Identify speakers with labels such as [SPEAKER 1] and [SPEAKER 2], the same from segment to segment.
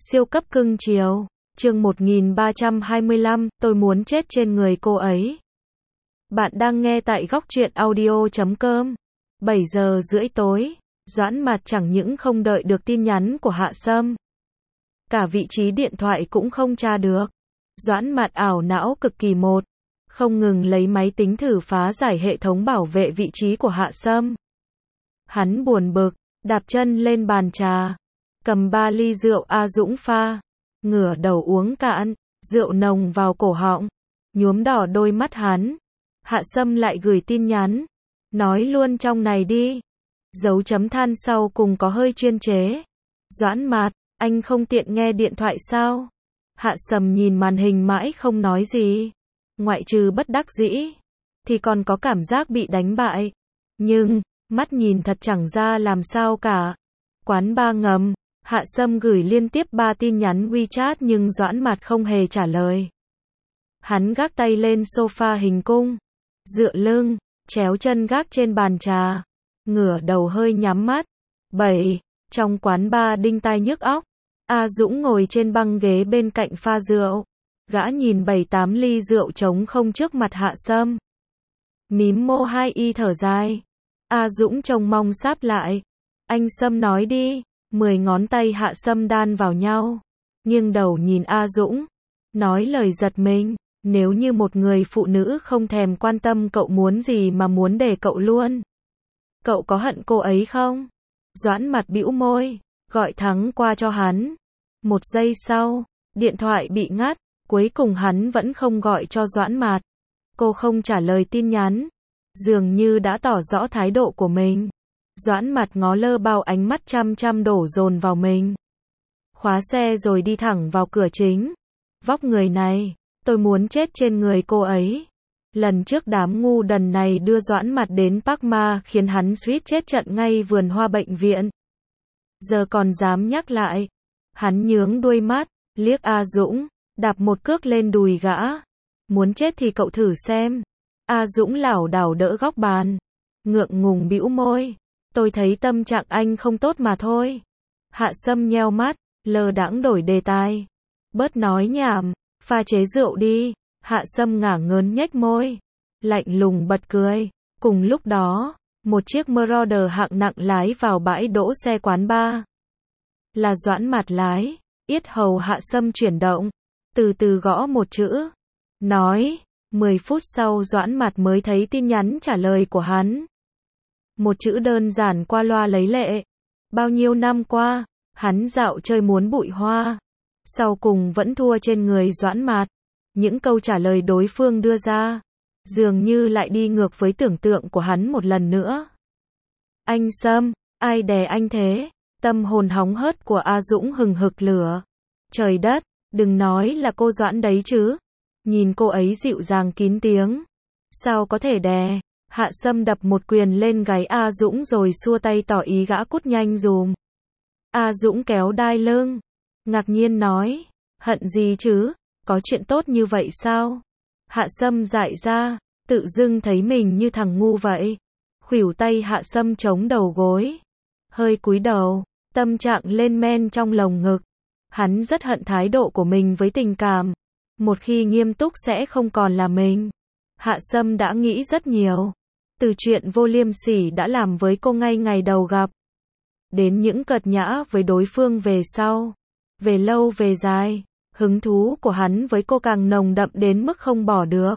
[SPEAKER 1] Siêu cấp cưng chiều. Chương 1325, tôi muốn chết trên người cô ấy. Bạn đang nghe tại góc truyện audio.com. 7 giờ rưỡi tối, Doãn Mạt chẳng những không đợi được tin nhắn của Hạ Sâm, cả vị trí điện thoại cũng không tra được. Doãn Mạt ảo não cực kỳ không ngừng lấy máy tính thử phá giải hệ thống bảo vệ vị trí của Hạ Sâm. Hắn buồn bực, đạp chân lên bàn trà, cầm 3 ly rượu A Dũng pha, ngửa đầu uống cạn, rượu nồng vào cổ họng, nhuốm đỏ đôi mắt hắn. Hạ Sâm lại gửi tin nhắn, nói luôn trong này đi. Dấu chấm than sau cùng có hơi chuyên chế. Doãn Mạt, anh không tiện nghe điện thoại sao? Hạ Sâm nhìn màn hình mãi không nói gì. Ngoại trừ bất đắc dĩ, thì còn có cảm giác bị đánh bại. Nhưng, mắt nhìn thật chẳng ra làm sao cả. Quán ba ngầm, Hạ Sâm gửi liên tiếp 3 tin nhắn WeChat nhưng Doãn Mạt không hề trả lời. Hắn gác tay lên sofa hình cung, dựa lưng, chéo chân gác trên bàn trà, ngửa đầu hơi nhắm mắt. 7. Trong quán ba đinh tai nhức óc, A Dũng ngồi trên băng ghế bên cạnh pha rượu. Gã nhìn 7-8 ly rượu trống không trước mặt Hạ Sâm. Mím môi 2 y thở dài. A Dũng trông mong sáp lại. Anh Sâm nói đi. 10 ngón tay Hạ Sâm đan vào nhau, nghiêng đầu nhìn A Dũng, nói lời giật mình. Nếu như một người phụ nữ không thèm quan tâm cậu muốn gì mà muốn để cậu luôn, cậu có hận cô ấy không? Doãn Mạt bĩu môi, gọi thắng qua cho hắn. 1 giây sau, điện thoại bị ngắt, cuối cùng hắn vẫn không gọi cho Doãn Mạt. Cô không trả lời tin nhắn, dường như đã tỏ rõ thái độ của mình. Doãn Mạt ngó lơ bao ánh mắt chăm đổ dồn vào mình. Khóa xe rồi đi thẳng vào cửa chính. Vóc người này, tôi muốn chết trên người cô ấy. Lần trước đám ngu đần này đưa Doãn Mạt đến Park Ma khiến hắn suýt chết trận ngay vườn hoa bệnh viện. Giờ còn dám nhắc lại. Hắn nhướng đuôi mắt, liếc A Dũng, đạp một cước lên đùi gã. Muốn chết thì cậu thử xem. A Dũng lảo đảo đỡ góc bàn, ngượng ngùng bĩu môi. Tôi thấy tâm trạng anh không tốt mà thôi. Hạ Sâm nheo mắt, lơ đãng đổi đề tài. Bớt nói nhảm, pha chế rượu đi. Hạ Sâm ngả ngớn nhếch môi, lạnh lùng bật cười. Cùng lúc đó, một chiếc Marauder hạng nặng lái vào bãi đỗ xe quán bar. Là Doãn Mạt lái. Yết hầu Hạ Sâm chuyển động, từ từ gõ một chữ, nói. 10 phút sau Doãn Mạt mới thấy tin nhắn trả lời của hắn. Một chữ đơn giản qua loa lấy lệ. Bao nhiêu năm qua, hắn dạo chơi muốn bụi hoa, sau cùng vẫn thua trên người Doãn Mạt. Những câu trả lời đối phương đưa ra, dường như lại đi ngược với tưởng tượng của hắn một lần nữa. Anh Sâm, ai đè anh thế? Tâm hồn hóng hớt của A Dũng hừng hực lửa. Trời đất, đừng nói là cô Doãn đấy chứ. Nhìn cô ấy dịu dàng kín tiếng, sao có thể đè? Hạ Sâm đập một quyền lên gáy A Dũng rồi xua tay tỏ ý gã cút nhanh dùm. A Dũng kéo đai lưng, ngạc nhiên nói, hận gì chứ, có chuyện tốt như vậy sao? Hạ Sâm dại ra, tự dưng thấy mình như thằng ngu vậy. Khuỷu tay Hạ Sâm chống đầu gối, hơi cúi đầu, tâm trạng lên men trong lồng ngực. Hắn rất hận thái độ của mình với tình cảm. Một khi nghiêm túc sẽ không còn là mình. Hạ Sâm đã nghĩ rất nhiều. Từ chuyện vô liêm sỉ đã làm với cô ngay ngày đầu gặp, đến những cợt nhã với đối phương về sau. Về lâu về dài, hứng thú của hắn với cô càng nồng đậm đến mức không bỏ được.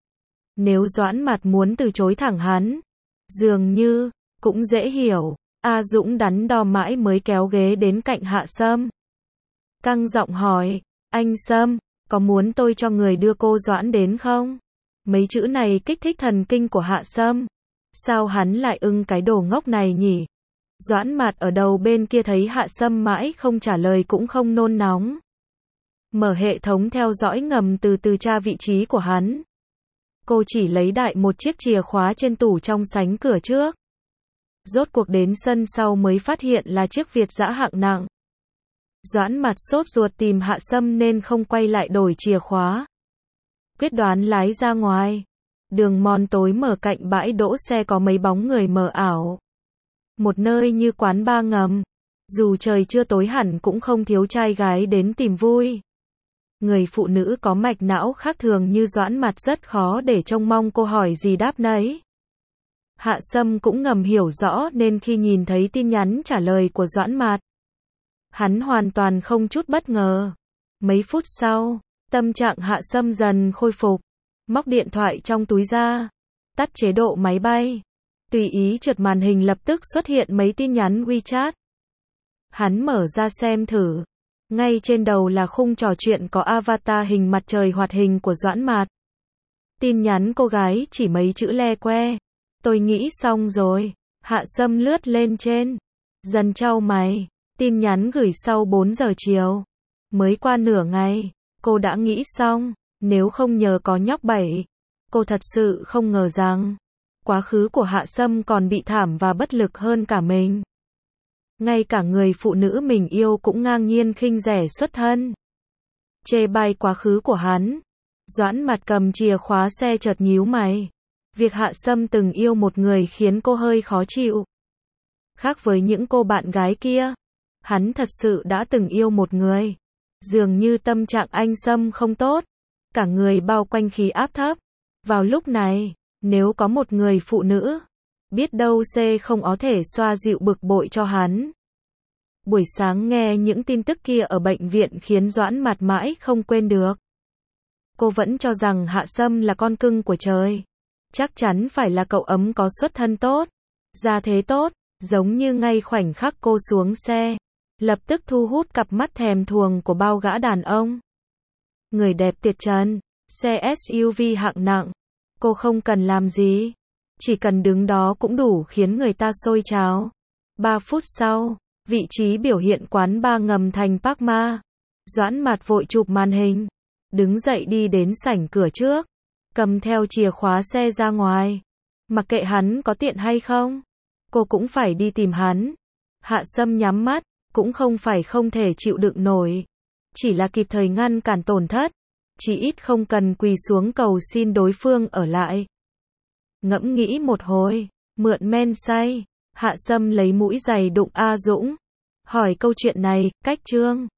[SPEAKER 1] Nếu Doãn Mạt muốn từ chối thẳng hắn, dường như, cũng dễ hiểu. A Dũng đắn đo mãi mới kéo ghế đến cạnh Hạ Sâm. Căng giọng hỏi, anh Sâm, có muốn tôi cho người đưa cô Doãn đến không? Mấy chữ này kích thích thần kinh của Hạ Sâm. Sao hắn lại ưng cái đồ ngốc này nhỉ? Doãn Mạt ở đầu bên kia thấy Hạ Sâm mãi không trả lời cũng không nôn nóng. Mở hệ thống theo dõi ngầm từ từ tra vị trí của hắn. Cô chỉ lấy đại một chiếc chìa khóa trên tủ trong sảnh cửa trước. Rốt cuộc đến sân sau mới phát hiện là chiếc Việt dã hạng nặng. Doãn Mạt sốt ruột tìm Hạ Sâm nên không quay lại đổi chìa khóa. Quyết đoán lái ra ngoài. Đường mòn tối mở cạnh bãi đỗ xe có mấy bóng người mờ ảo. Một nơi như quán ba ngầm. Dù trời chưa tối hẳn cũng không thiếu trai gái đến tìm vui. Người phụ nữ có mạch não khác thường như Doãn Mạt rất khó để trông mong cô hỏi gì đáp nấy. Hạ Sâm cũng ngầm hiểu rõ nên khi nhìn thấy tin nhắn trả lời của Doãn Mạt, hắn hoàn toàn không chút bất ngờ. Mấy phút sau, tâm trạng Hạ Sâm dần khôi phục, móc điện thoại trong túi ra, tắt chế độ máy bay. Tùy ý trượt màn hình lập tức xuất hiện mấy tin nhắn WeChat. Hắn mở ra xem thử. Ngay trên đầu là khung trò chuyện có avatar hình mặt trời hoạt hình của Doãn Mạt. Tin nhắn cô gái chỉ mấy chữ le que. Tôi nghĩ xong rồi. Hạ Sâm lướt lên trên. Dần chau mày. Tin nhắn gửi sau 4 giờ chiều. Mới qua nửa ngày. Cô đã nghĩ xong. Nếu không nhờ có nhóc Bảy. Cô thật sự không ngờ rằng quá khứ của Hạ Sâm còn bị thảm và bất lực hơn cả mình. Ngay cả người phụ nữ mình yêu cũng ngang nhiên khinh rẻ xuất thân. Chê bai quá khứ của hắn. Doãn Mạt cầm chìa khóa xe chợt nhíu mày. Việc Hạ Sâm từng yêu một người khiến cô hơi khó chịu. Khác với những cô bạn gái kia, hắn thật sự đã từng yêu một người. Dường như tâm trạng anh Sâm không tốt. Cả người bao quanh khí áp thấp. Vào lúc này, nếu có một người phụ nữ, biết đâu C không có thể xoa dịu bực bội cho hắn. Buổi sáng nghe những tin tức kia ở bệnh viện khiến Doãn Mạt mãi không quên được. Cô vẫn cho rằng Hạ Sâm là con cưng của trời. Chắc chắn phải là cậu ấm có xuất thân tốt, gia thế tốt, giống như ngay khoảnh khắc cô xuống xe, lập tức thu hút cặp mắt thèm thuồng của bao gã đàn ông. Người đẹp tuyệt trần, xe SUV hạng nặng, cô không cần làm gì, chỉ cần đứng đó cũng đủ khiến người ta sôi trào. 3 phút sau, vị trí biểu hiện quán bar ngầm thành Park Ma. Doãn Mạt vội chụp màn hình, đứng dậy đi đến sảnh cửa trước, cầm theo chìa khóa xe ra ngoài. Mặc kệ hắn có tiện hay không, cô cũng phải đi tìm hắn. Hạ Sâm nhắm mắt, cũng không phải không thể chịu đựng nổi, chỉ là kịp thời ngăn cản tổn thất, chỉ ít không cần quỳ xuống cầu xin đối phương ở lại. Ngẫm nghĩ một hồi, mượn men say, Hạ Sâm lấy mũi giày đụng A Dũng, hỏi câu chuyện này, cách Trương